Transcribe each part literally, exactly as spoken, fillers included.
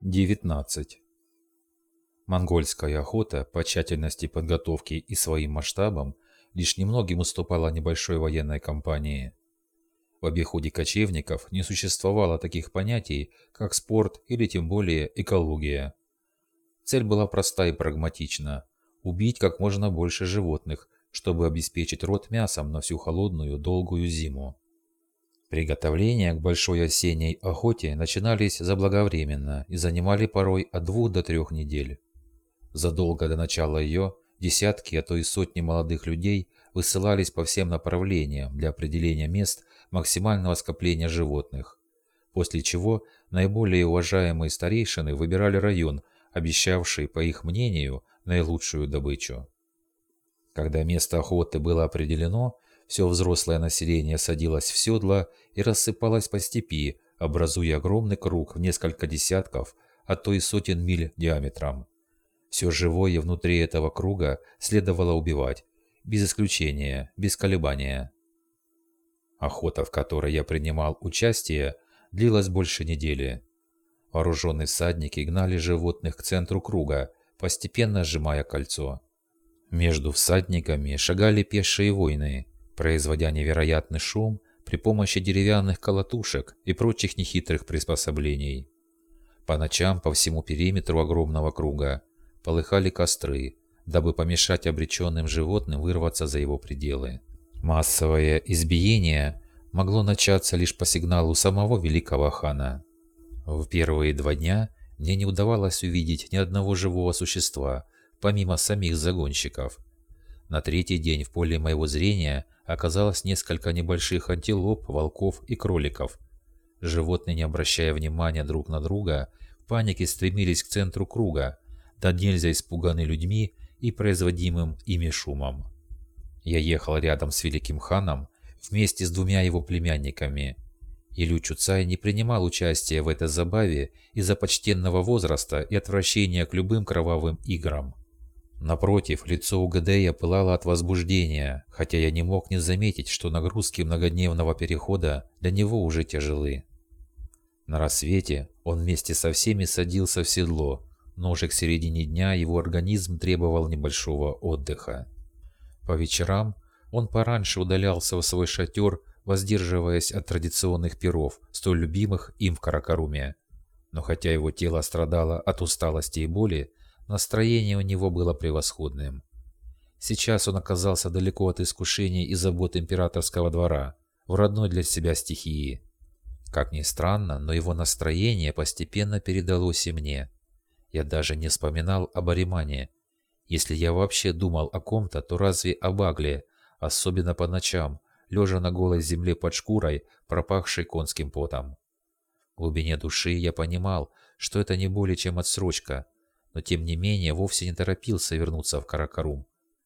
девятнадцать. Монгольская охота по тщательности подготовки и своим масштабам лишь немногим уступала небольшой военной кампании. В обиходе кочевников не существовало таких понятий, как спорт или тем более экология. Цель была проста и прагматична – убить как можно больше животных, чтобы обеспечить род мясом на всю холодную долгую зиму. Приготовления к большой осенней охоте начинались заблаговременно и занимали порой от двух до трех недель. Задолго до начала ее десятки, а то и сотни молодых людей высылались по всем направлениям для определения мест максимального скопления животных, после чего наиболее уважаемые старейшины выбирали район, обещавший, по их мнению, наилучшую добычу. Когда место охоты было определено, все взрослое население садилось в седла и рассыпалось по степи, образуя огромный круг в несколько десятков, а то и сотен миль диаметром. Все живое внутри этого круга следовало убивать, без исключения, без колебания. Охота, в которой я принимал участие, длилась больше недели. Вооруженные всадники гнали животных к центру круга, постепенно сжимая кольцо. Между всадниками шагали пешие воины, производя невероятный шум при помощи деревянных колотушек и прочих нехитрых приспособлений. По ночам по всему периметру огромного круга полыхали костры, дабы помешать обреченным животным вырваться за его пределы. Массовое избиение могло начаться лишь по сигналу самого великого хана. В первые два дня мне не удавалось увидеть ни одного живого существа, помимо самих загонщиков. На третий день в поле моего зрения оказалось несколько небольших антилоп, волков и кроликов. Животные, не обращая внимания друг на друга, в панике стремились к центру круга, да нельзя испуганы людьми и производимым ими шумом. Я ехал рядом с великим ханом вместе с двумя его племянниками. Илю Чуцай не принимал участия в этой забаве из-за почтенного возраста и отвращения к любым кровавым играм. Напротив, лицо Угадея пылало от возбуждения, хотя я не мог не заметить, что нагрузки многодневного перехода для него уже тяжелы. На рассвете он вместе со всеми садился в седло, но уже к середине дня его организм требовал небольшого отдыха. По вечерам он пораньше удалялся в свой шатер, воздерживаясь от традиционных пиров, столь любимых им в Каракаруме. Но хотя его тело страдало от усталости и боли, настроение у него было превосходным. Сейчас он оказался далеко от искушений и забот императорского двора, в родной для себя стихии. Как ни странно, но его настроение постепенно передалось и мне. Я даже не вспоминал об Аримане. Если я вообще думал о ком-то, то разве об Агле, особенно по ночам, лежа на голой земле под шкурой, пропахшей конским потом. В глубине души я понимал, что это не более чем отсрочка, но тем не менее вовсе не торопился вернуться в Каракарум.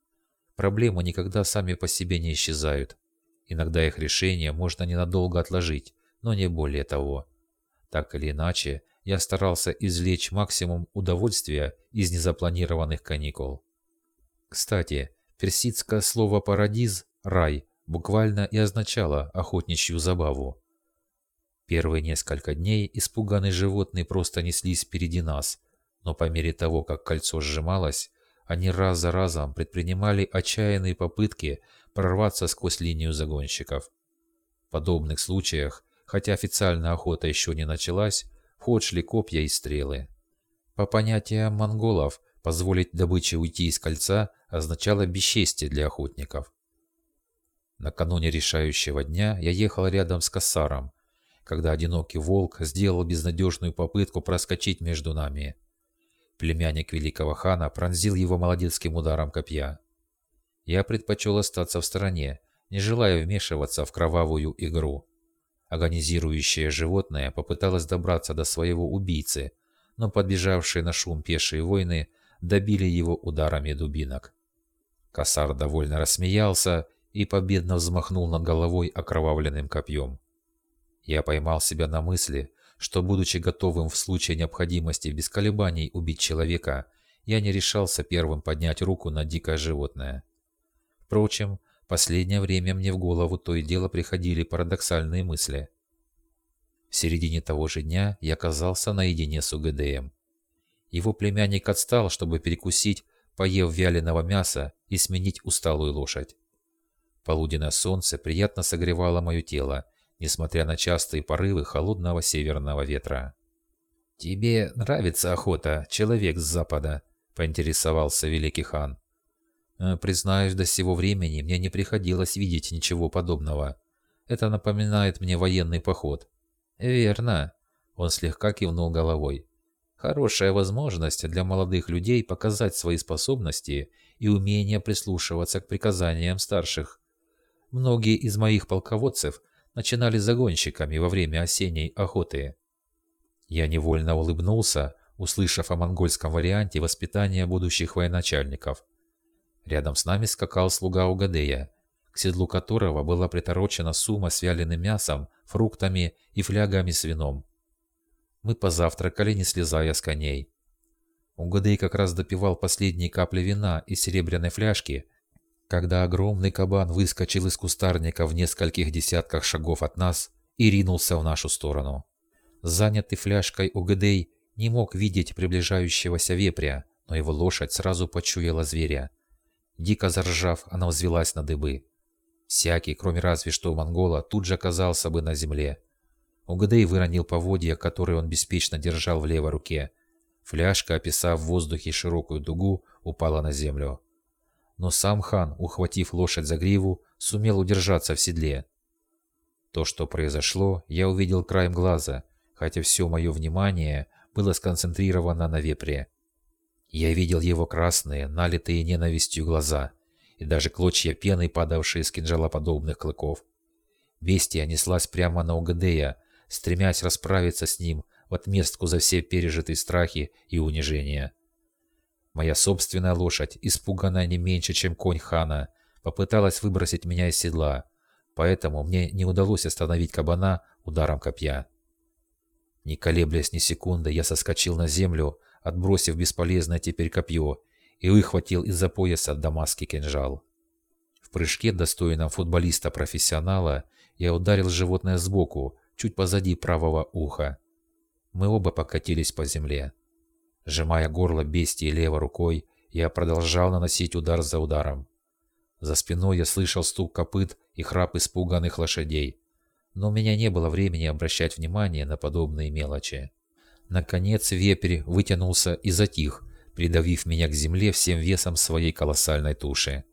Проблемы никогда сами по себе не исчезают. Иногда их решение можно ненадолго отложить, но не более того. Так или иначе, я старался извлечь максимум удовольствия из незапланированных каникул. Кстати, персидское слово «парадиз» – «рай» буквально и означало охотничью забаву. Первые несколько дней испуганные животные просто неслись впереди нас, но по мере того, как кольцо сжималось, они раз за разом предпринимали отчаянные попытки прорваться сквозь линию загонщиков. В подобных случаях, хотя официальная охота еще не началась, в ход шли копья и стрелы. По понятиям монголов, позволить добыче уйти из кольца означало бесчестие для охотников. Накануне решающего дня я ехал рядом с Кассаром, когда одинокий волк сделал безнадежную попытку проскочить между нами. Племянник великого хана пронзил его молодецким ударом копья. Я предпочел остаться в стороне, не желая вмешиваться в кровавую игру. Агонизирующее животное попыталось добраться до своего убийцы, но подбежавшие на шум пешие воины добили его ударами дубинок. Кассар довольно рассмеялся и победно взмахнул над головой окровавленным копьем. Я поймал себя на мысли, что, будучи готовым в случае необходимости без колебаний убить человека, я не решался первым поднять руку на дикое животное. Впрочем, в последнее время мне в голову то и дело приходили парадоксальные мысли. В середине того же дня я оказался наедине с Угадеем. Его племянник отстал, чтобы перекусить, поев вяленого мяса и сменить усталую лошадь. Полуденное солнце приятно согревало мое тело, несмотря на частые порывы холодного северного ветра. «Тебе нравится охота, человек с запада?» – поинтересовался великий хан. «Э, «Признаюсь, до сего времени мне не приходилось видеть ничего подобного. Это напоминает мне военный поход». «Верно», – он слегка кивнул головой. «Хорошая возможность для молодых людей показать свои способности и умение прислушиваться к приказаниям старших. Многие из моих полководцев начинали загонщиками во время осенней охоты». Я невольно улыбнулся, услышав о монгольском варианте воспитания будущих военачальников. Рядом с нами скакал слуга Угадея, к седлу которого была приторочена сумма с вяленым мясом, фруктами и флягами с вином. Мы позавтракали, не слезая с коней. Угадей как раз допивал последние капли вина из серебряной фляжки, когда огромный кабан выскочил из кустарника в нескольких десятках шагов от нас и ринулся в нашу сторону. Занятый фляжкой Угадей не мог видеть приближающегося вепря, но его лошадь сразу почуяла зверя. Дико заржав, она взвелась на дыбы. Всякий, кроме разве что монгола, тут же оказался бы на земле. Угадей выронил поводья, которые он беспечно держал в левой руке. Фляжка, описав в воздухе широкую дугу, упала на землю. Но сам хан, ухватив лошадь за гриву, сумел удержаться в седле. То, что произошло, я увидел краем глаза, хотя все мое внимание было сконцентрировано на вепре. Я видел его красные, налитые ненавистью глаза, и даже клочья пены, падавшие с кинжалоподобных клыков. Бестия неслась прямо на Угадея, стремясь расправиться с ним в отместку за все пережитые страхи и унижения. Моя собственная лошадь, испуганная не меньше, чем конь хана, попыталась выбросить меня из седла, поэтому мне не удалось остановить кабана ударом копья. Не колеблясь ни секунды, я соскочил на землю, отбросив бесполезное теперь копье, и выхватил из-за пояса дамасский кинжал. В прыжке, достойном футболиста-профессионала, я ударил животное сбоку, чуть позади правого уха. Мы оба покатились по земле. Сжимая горло бестии левой рукой, я продолжал наносить удар за ударом. За спиной я слышал стук копыт и храп испуганных лошадей, но у меня не было времени обращать внимание на подобные мелочи. Наконец вепрь вытянулся и затих, придавив меня к земле всем весом своей колоссальной туши.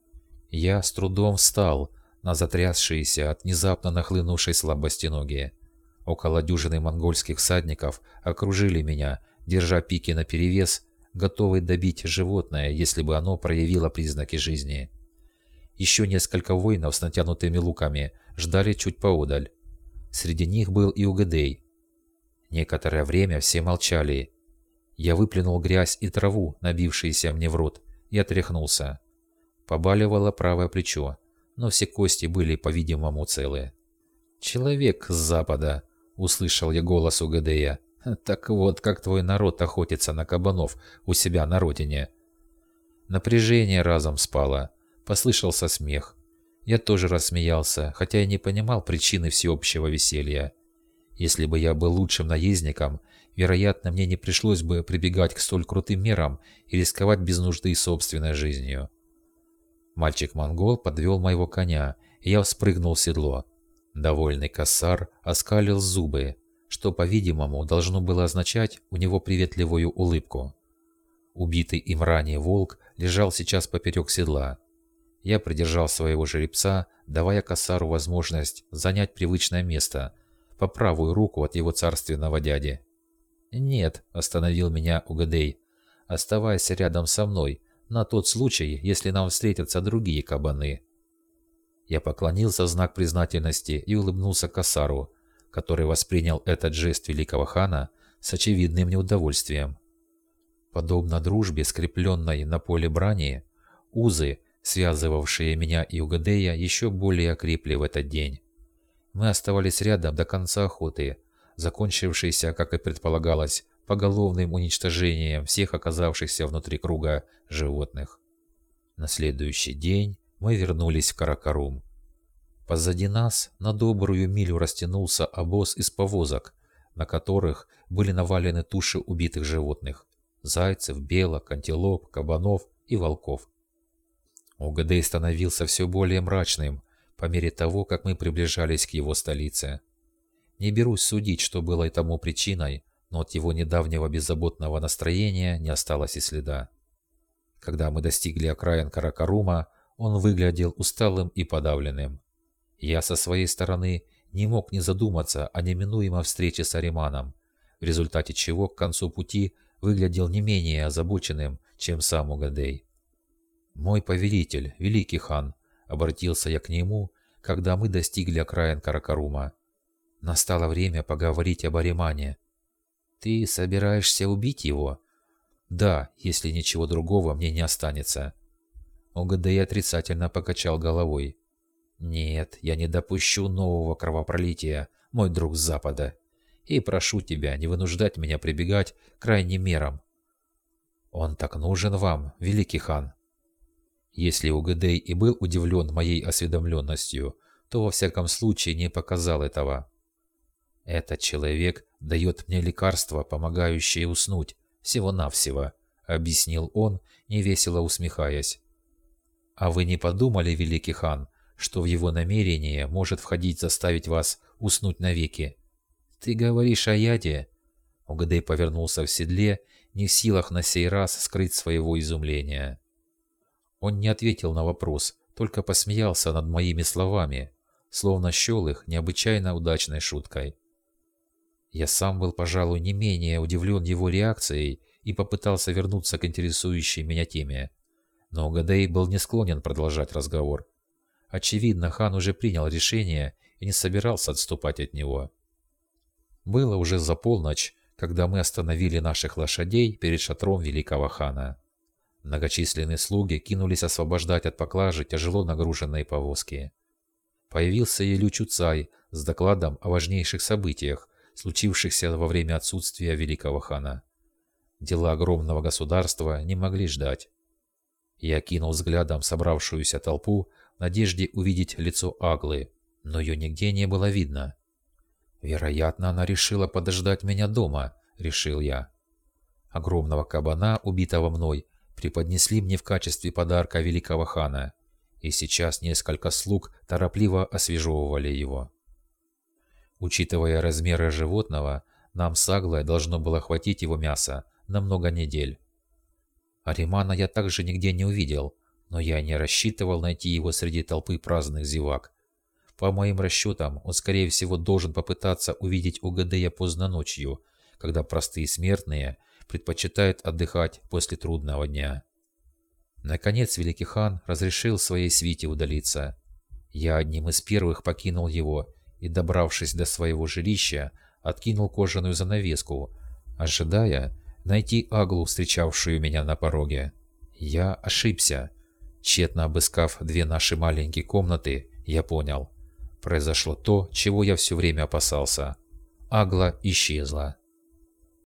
Я с трудом встал на затрясшиеся от внезапно нахлынувшей слабости ноги. Около дюжины монгольских всадников окружили меня, держа пики наперевес, готовые добить животное, если бы оно проявило признаки жизни. Еще несколько воинов с натянутыми луками ждали чуть поодаль. Среди них был и Угадей. Некоторое время все молчали. Я выплюнул грязь и траву, набившиеся мне в рот, и отряхнулся. Побаливало правое плечо, но все кости были, по-видимому, целы. «Человек с запада», — услышал я голос Угадея. «Так вот, как твой народ охотится на кабанов у себя на родине». Напряжение разом спало. Послышался смех. Я тоже рассмеялся, хотя и не понимал причины всеобщего веселья. Если бы я был лучшим наездником, вероятно, мне не пришлось бы прибегать к столь крутым мерам и рисковать без нужды собственной жизнью. Мальчик-монгол подвел моего коня, и я вспрыгнул в седло. Довольный косар оскалил зубы, что, по-видимому, должно было означать у него приветливую улыбку. Убитый им ранее волк лежал сейчас поперек седла. Я придержал своего жеребца, давая косару возможность занять привычное место, по правую руку от его царственного дяди. «Нет», — остановил меня Угадей, — «оставайся рядом со мной, на тот случай, если нам встретятся другие кабаны». Я поклонился в знак признательности и улыбнулся косару, который воспринял этот жест великого хана с очевидным неудовольствием. Подобно дружбе, скрепленной на поле брани, узы, связывавшие меня и Угадея, еще более окрепли в этот день. Мы оставались рядом до конца охоты, закончившейся, как и предполагалось, поголовным уничтожением всех оказавшихся внутри круга животных. На следующий день мы вернулись в Каракарум. Позади нас на добрую милю растянулся обоз из повозок, на которых были навалены туши убитых животных – зайцев, белок, антилоп, кабанов и волков. Угадей становился все более мрачным по мере того, как мы приближались к его столице. Не берусь судить, что было и тому причиной, но от его недавнего беззаботного настроения не осталось и следа. Когда мы достигли окраин Каракарума, он выглядел усталым и подавленным. Я со своей стороны не мог не задуматься о неминуемой встрече с Ариманом, в результате чего к концу пути выглядел не менее озабоченным, чем сам Угадей. «Мой повелитель, великий хан», — обратился я к нему, когда мы достигли окраин Каракарума. «Настало время поговорить об Аримане». «Ты собираешься убить его?» «Да, если ничего другого мне не останется». Угадей отрицательно покачал головой. «Нет, я не допущу нового кровопролития, мой друг с Запада. И прошу тебя не вынуждать меня прибегать к крайним мерам». «Он так нужен вам, великий хан?» Если Угадей и был удивлен моей осведомленностью, то во всяком случае не показал этого. «Этот человек дает мне лекарство, помогающее уснуть, всего-навсего», — объяснил он, невесело усмехаясь. «А вы не подумали, великий хан, что в его намерение может входить заставить вас уснуть навеки?» «Ты говоришь о яде?» Угадей повернулся в седле, не в силах на сей раз скрыть своего изумления. Он не ответил на вопрос, только посмеялся над моими словами, словно счел их необычайно удачной шуткой. Я сам был, пожалуй, не менее удивлен его реакцией и попытался вернуться к интересующей меня теме. Но Угадей был не склонен продолжать разговор. Очевидно, хан уже принял решение и не собирался отступать от него. Было уже за полночь, когда мы остановили наших лошадей перед шатром великого хана. Многочисленные слуги кинулись освобождать от поклажи тяжело нагруженные повозки. Появился и Лю Чуцай с докладом о важнейших событиях, случившихся во время отсутствия великого хана. Дела огромного государства не могли ждать. Я кинул взглядом собравшуюся толпу в надежде увидеть лицо Аглы, но ее нигде не было видно. «Вероятно, она решила подождать меня дома», — решил я. Огромного кабана, убитого мной, преподнесли мне в качестве подарка великого хана, и сейчас несколько слуг торопливо освежевывали его. Учитывая размеры животного, нам с Аглой должно было хватить его мяса на много недель. Аримана я также нигде не увидел, но я не рассчитывал найти его среди толпы праздных зевак. По моим расчетам, он, скорее всего, должен попытаться увидеть Угадея поздно ночью, когда простые смертные предпочитают отдыхать после трудного дня. Наконец великий хан разрешил своей свите удалиться. Я одним из первых покинул его и, добравшись до своего жилища, откинул кожаную занавеску, ожидая найти Аглу, встречавшую меня на пороге. Я ошибся. Тщетно обыскав две наши маленькие комнаты, я понял. Произошло то, чего я все время опасался. Агла исчезла.